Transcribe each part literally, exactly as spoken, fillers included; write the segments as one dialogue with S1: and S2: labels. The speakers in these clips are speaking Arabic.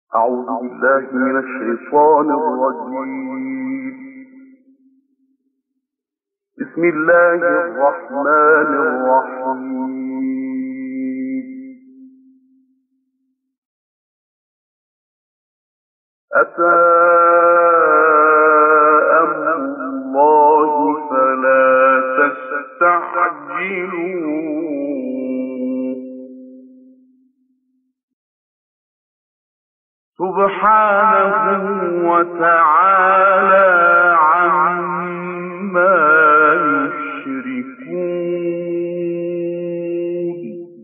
S1: أعوذ بالله من الشيطان الرجيم. بسم الله الرحمن الرحيم. أتى أمر الله فلا تستعجلوه سبحانه وتعالى عما يشركون.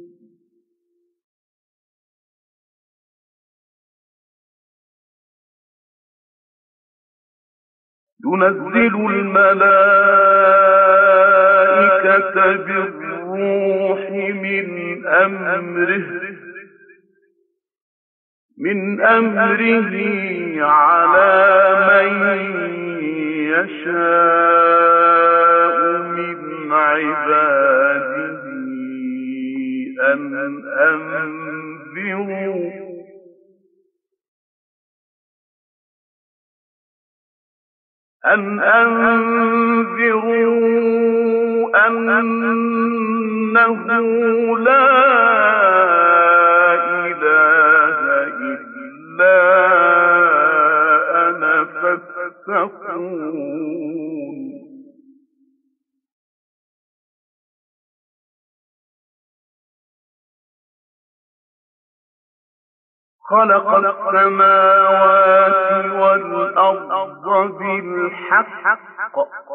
S1: ينزل الملائكة بالروح من أمره من أمره على من يشاء من عباده أن أنذروا أن أنذروا أنه لا أنا فاتقون. خلق السماوات والأرض بالحق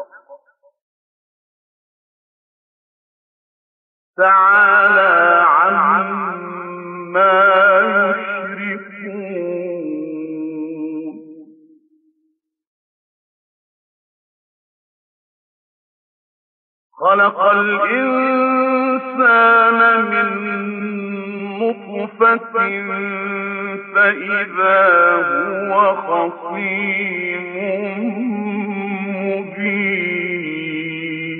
S1: تعالى عما يشركون. خلق الإنسان من نطفة فإذا هو خصيم مبين.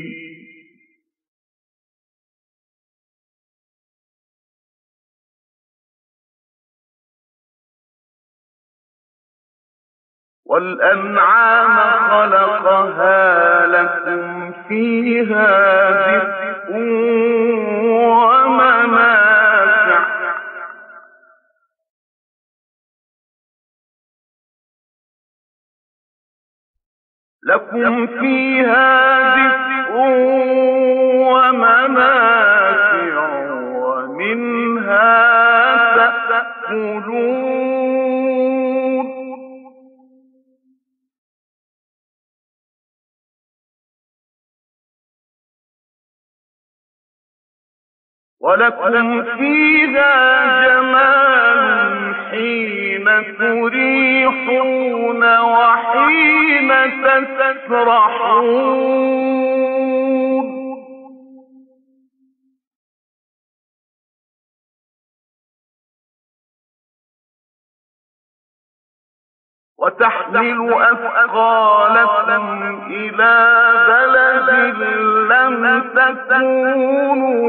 S1: والأنعام خلقها لكم فيها دفء ومنافع لكم فيها دفء ومنافع ومنها تأكلون. ولكم فيها جمال حين تريحون وحين تسرحون. وتحمل أثقالكم إلى بلد لم تكونوا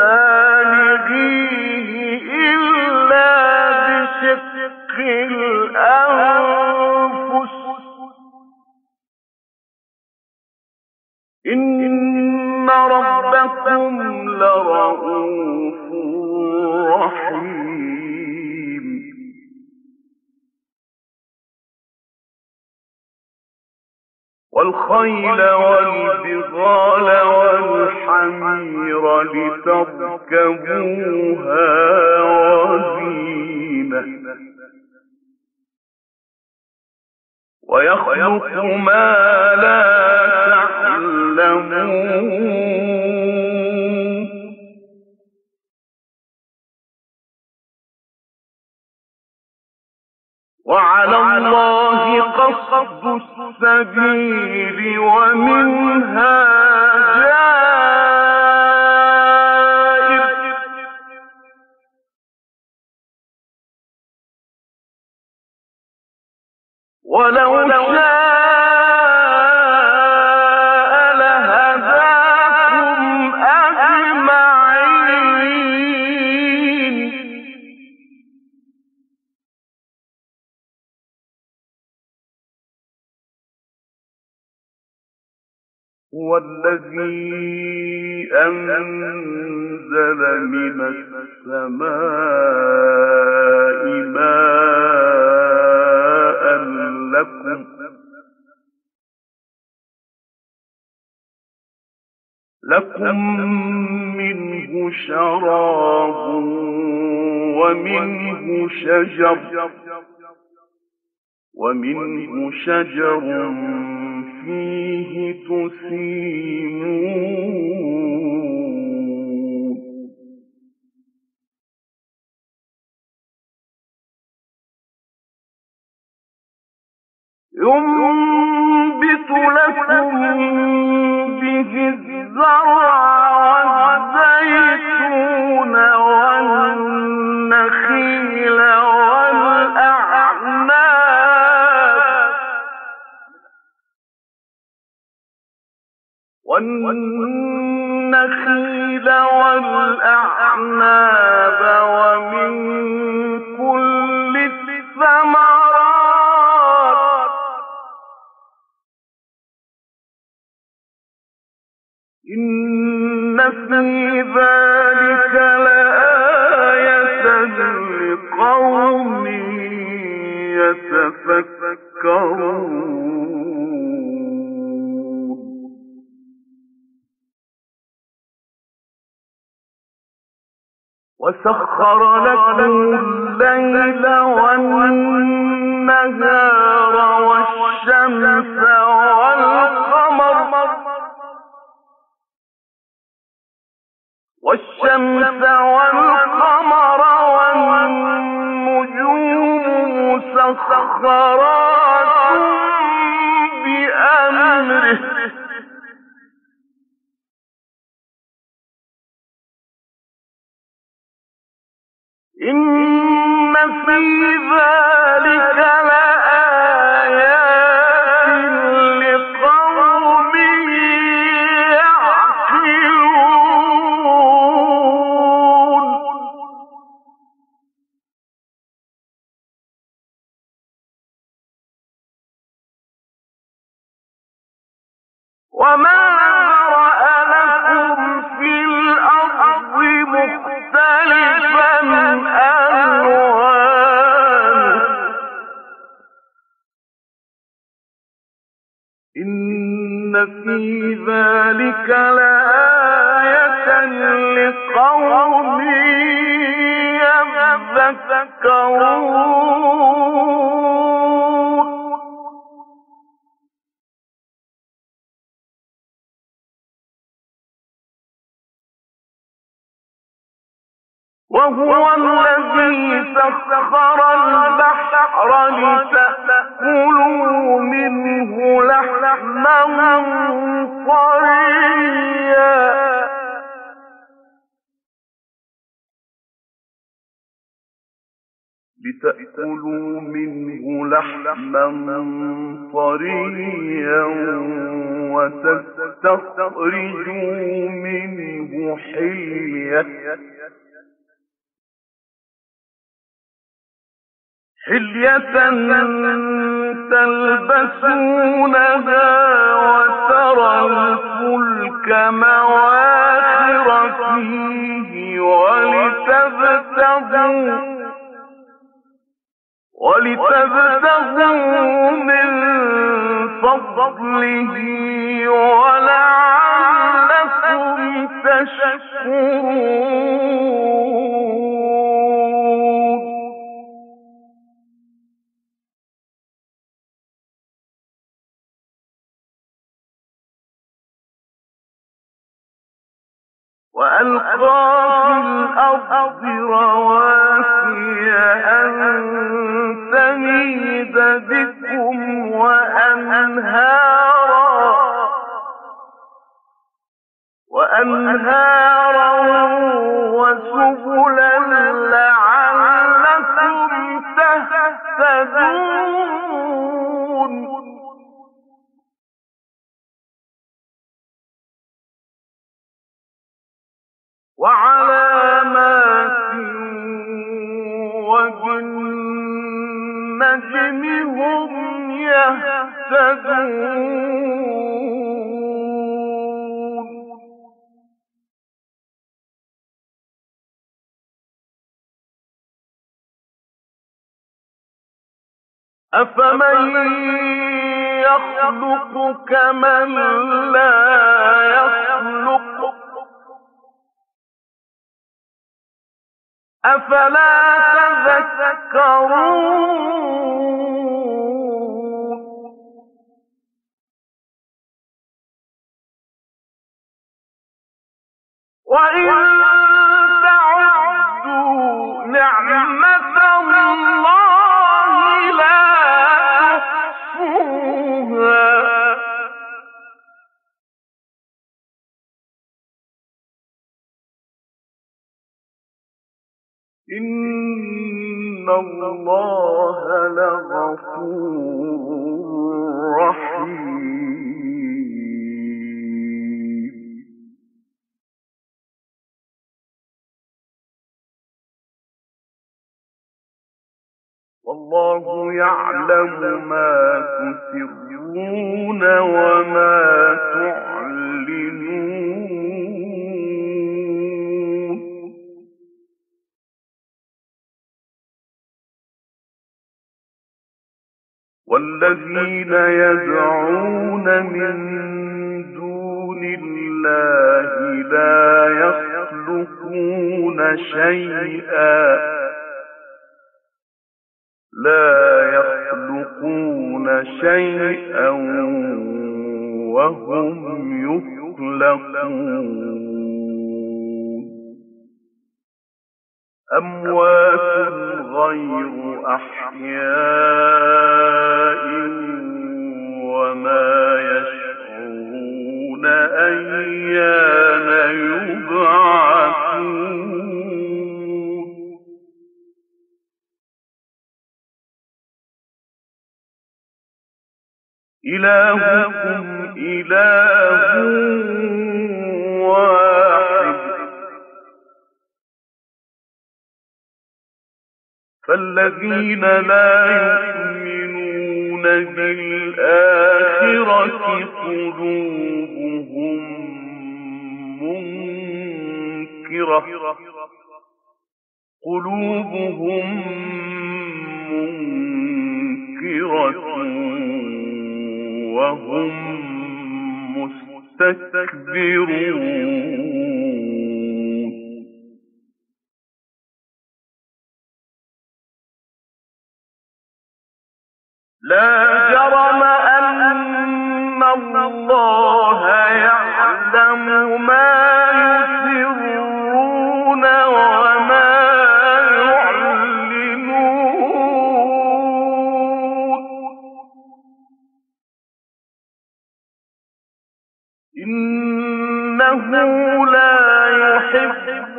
S1: بالغيه إلا بشق الأنفس إن ربكم لرؤوف رحيم. والخيل والبغال والحمير لتركبوها وزينة ويخلق ما لا تعلمون. وعلى الله قصد السبيل ومنها جائر ولو شاء لهداكم أجمعين. هو الذي أنزل من السماء ماء لكم لكم منه شراب ومنه شجر ومنه شجر فيه تسيمون ينبت لكم به الزرع والزيتون والنخيل والأعناب والنخيل والأعناب ومن كل الثمرات إن في ذلك لآية لقوم يتفكرون وسخر لكم الليل والنهار والشمس والقمر والشمس والقمر والنجوم مسخرات بأمره إن في ذلك لآيات لقوم يعقلون وما ذرأ لكم في الأرض مختلفا ألوانه إن في ذلك لآية لقوم يذكرون وهو الذي سخر البحر لتأكلوا منه لحما طريا لتأكلوا منه لحما طريا وتستخرجوا منه حلية حلية تلبسونها وترى الفلك مواخر فيه ولتبتغوا ولتبتغوا من فضله ولعلكم تشكرون وألقى في الأرض رواسي أن تميد بكم وأنهارا وأنهارا وسبلا لعلكم تهتدون وعلامات وبالنجم هم يهتدون أفمن يخلق كمن لا يخلق أفلا تذكرون وإن تعدوا نعمة الله لا تحصوها إن الله لغفور رحيم والله يعلم ما تسرون وما تعلنون والذين يدعون من دون الله لا يخلقون شيئا لا يخلقون شيئا وهم يخلقون أموات غير أحياء وما يشعرون أيان يبعثون إلهكم إله واحد فالذين لا يؤمنون بالآخرة قلوبهم منكرة قلوبهم منكرة وهم مستكبرون لا جرم أن الله يعلم ما يسرون وما يعلنون إنه لا يحب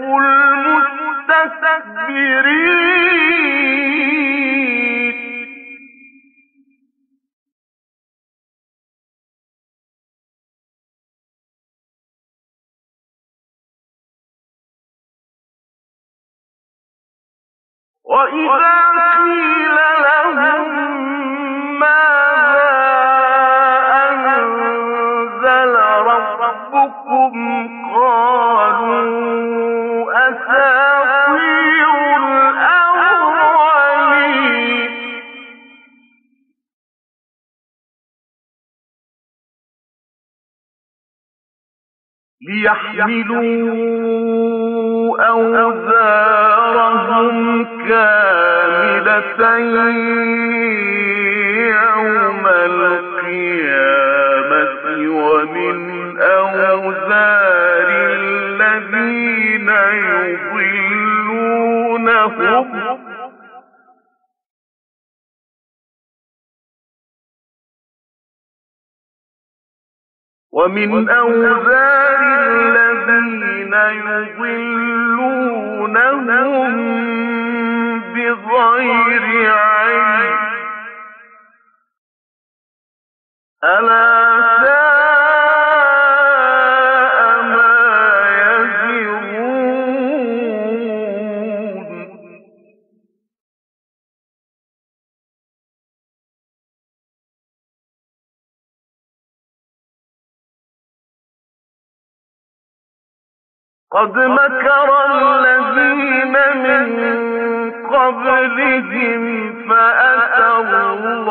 S1: المستكبرين وإذا قيل لهم ماذا أنزل ربكم قالوا أساطير الأولين ليحملوا أوزارهم كاملة يوم القيامة ومن أوزار الذين يضلونهم ومن أوزار الذين يضلونهم بغير علم ألا ساء ما يزرون قد مكر الذين من قبلهم فأتى الله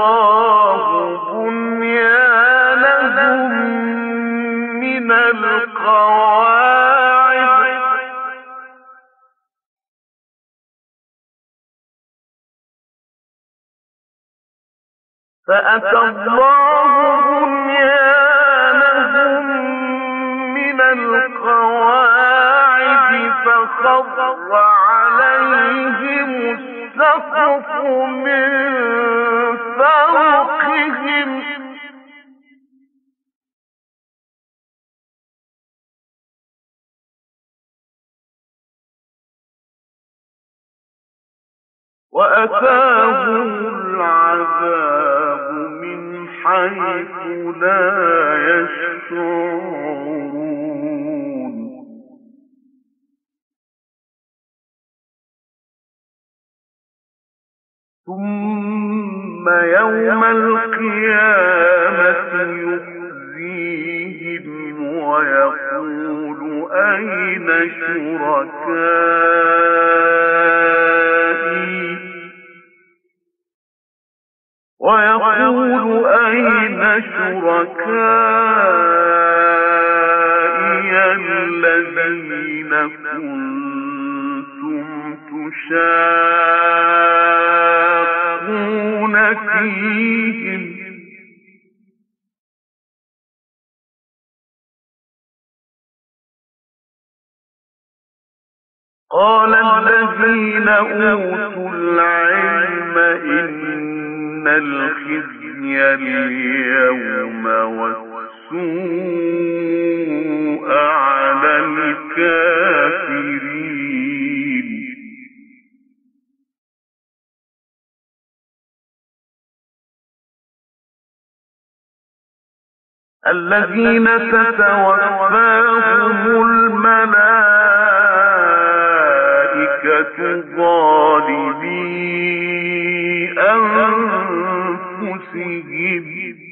S1: فأتى الله بنيانهم من القواعد فخر عليهم السقف من فوقهم وأتاهم العذاب من حيث لا يشعرون ثم يوم القيامة يخزيهم ويقول أين شركائي ويقول أين شركائي الذين كنتم تشاقون فيهم قال الذين أوتوا العلم إن الخزي اليوم والسوء على الكافرين الذين تتوفاهم الملائكة ظالمي أنفسهم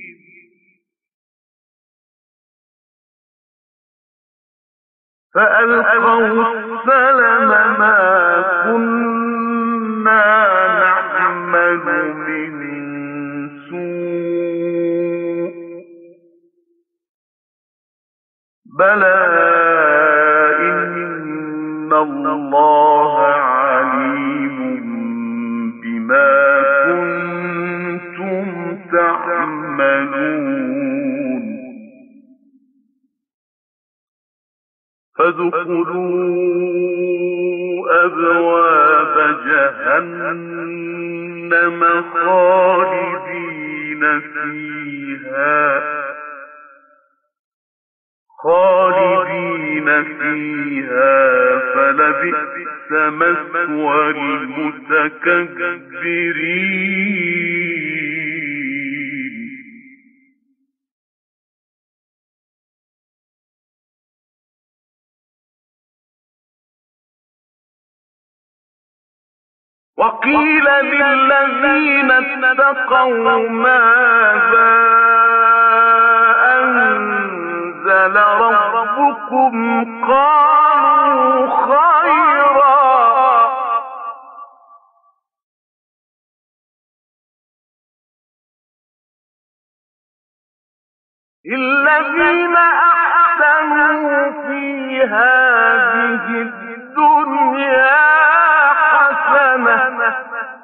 S1: فألقوا السلم ما كنا نعمل من سوء بلى إن الله عليم بما كنتم تعملون فادخلوا أبواب جهنم خالدين فيها خالدين فيها فلبئس مثوى المتكبرين وقيل للذين اتقوا ماذا أنزل ربكم قالوا خيرا الذين أحسنوا في هذه الدنيا حسنة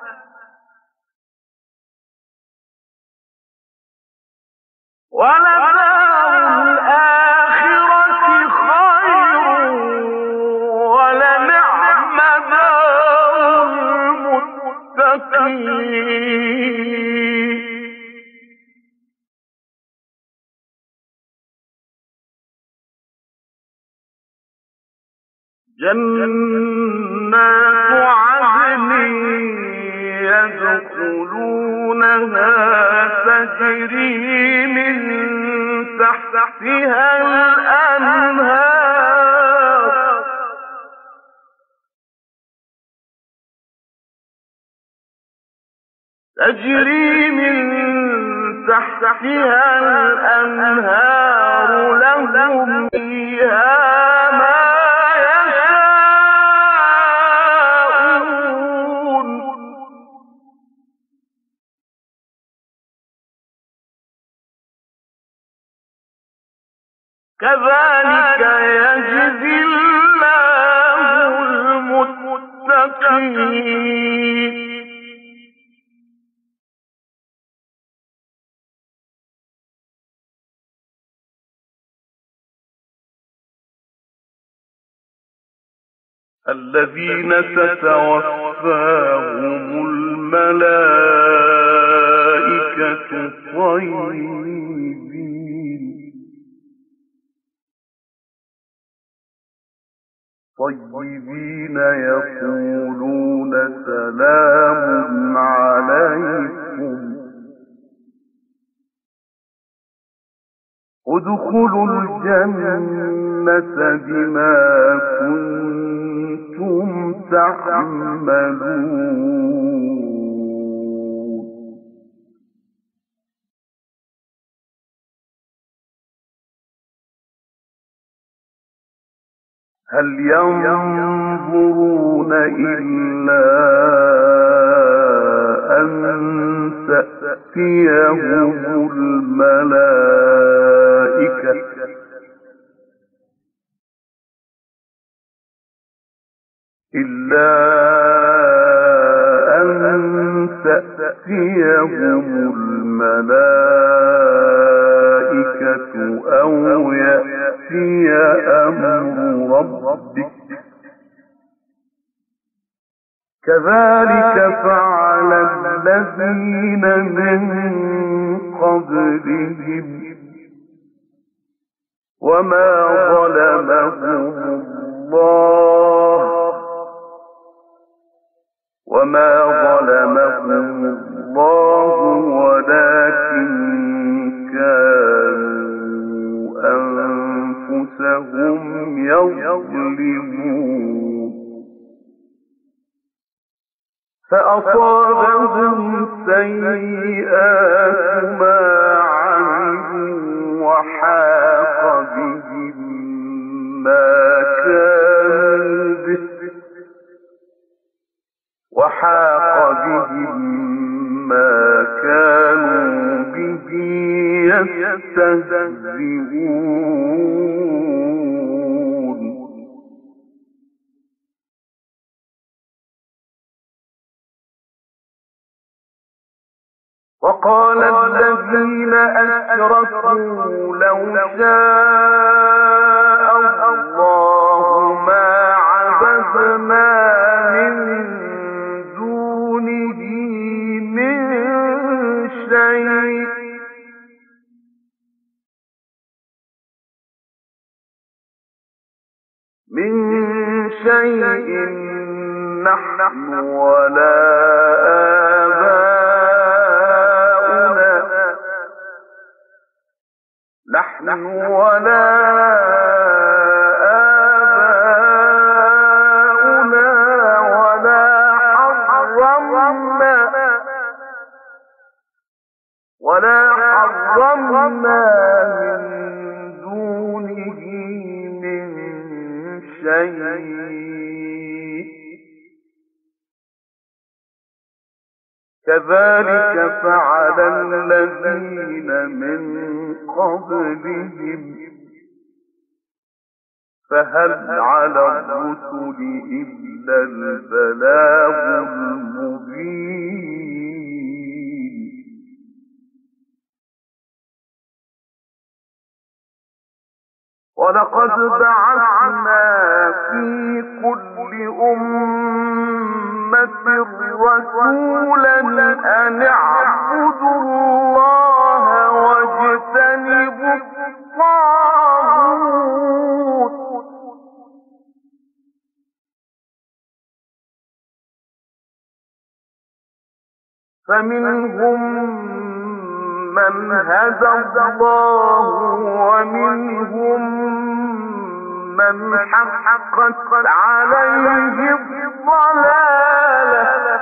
S1: ولدار الآخرة خير ولنعم دار المتقين جنات عدن يدخلونها تجري من تحتها الأنهار تجري من تحتها الأنهار لهم فيها ما كذلك يجزي الله المتقين الذين تتوفاهم الملائكة طيبين طيبين يقولون سلام عليكم ادخلوا الجنة بما كنتم تعملون. هل ينظرون إلا أن تأتيهم الملائكة إلا أن تأتيهم الملائكة أو يأتي أمر ربك كذلك فعل الذين من قبلهم وما ظلمهم الله وما ظلمهم الله ولكن كانوا أنفسهم يظلمون. فأصابهم سيئات ما عملوا وحاق بهم ما كانوا به وحاق بهم ما كانوا به يستهزئون. وقال الذين أشركوا لو شاء الله ما عبدنا من دونه من شيء من شيء نحن ولا آباؤنا نحن ولا آباؤنا ولا حرمنا ولا حرمنا من دونه من شيء كذلك فعل الذين من قبلهم فهل على الرسل إلا البلاغ المبين. ولقد بعثنا في كل أمة رسولا أن اعبدوا الله واجتنبوا الطاغوت فمنهم من هدى الله ومنهم من حقت عليه الضلالة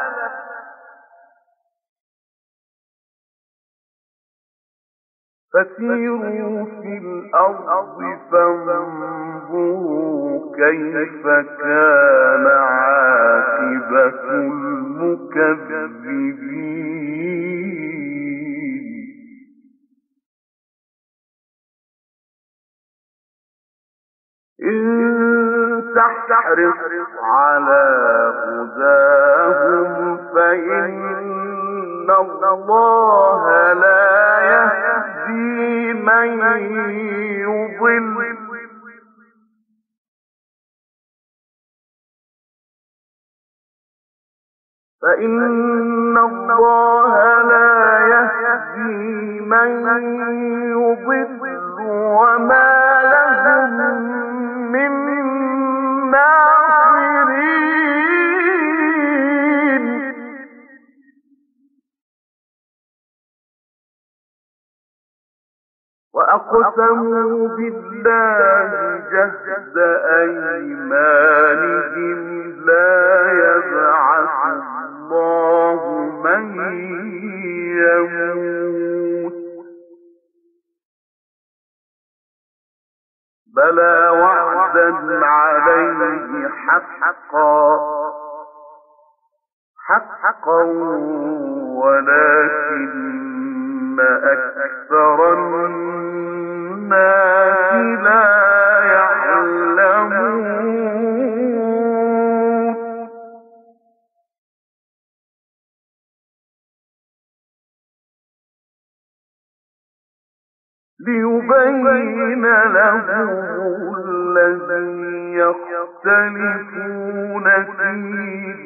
S1: فسيروا في الأرض فانظروا كيف كان عاقبة المكذبين. إن تحرص على هداهم فإن الله لا يهدي من يضل فإن الله لا يهدي من يضل وما لهم من ناصرين. وأقسموا بالله جهد أيمانهم لا يبعث الله من يموت بلى وعدا عليه حقا حقا ولكن أكثر الناس لا يعلمون. ليبين لهم الذي يختلفون فيه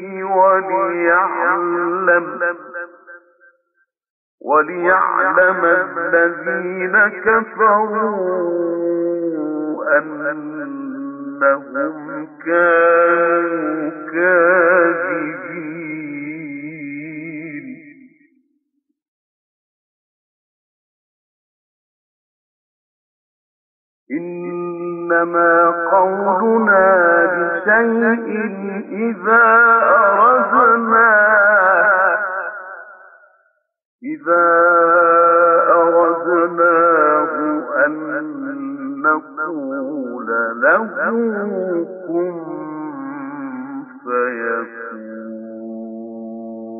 S1: وليعلم وليعلم الذين كفروا أنهم كانوا كاذبين. إنما قولنا لشيء إذا أردناه إذا أردناه أن نقول له كن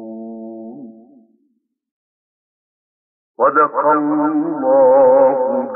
S1: فيكون. صدق الله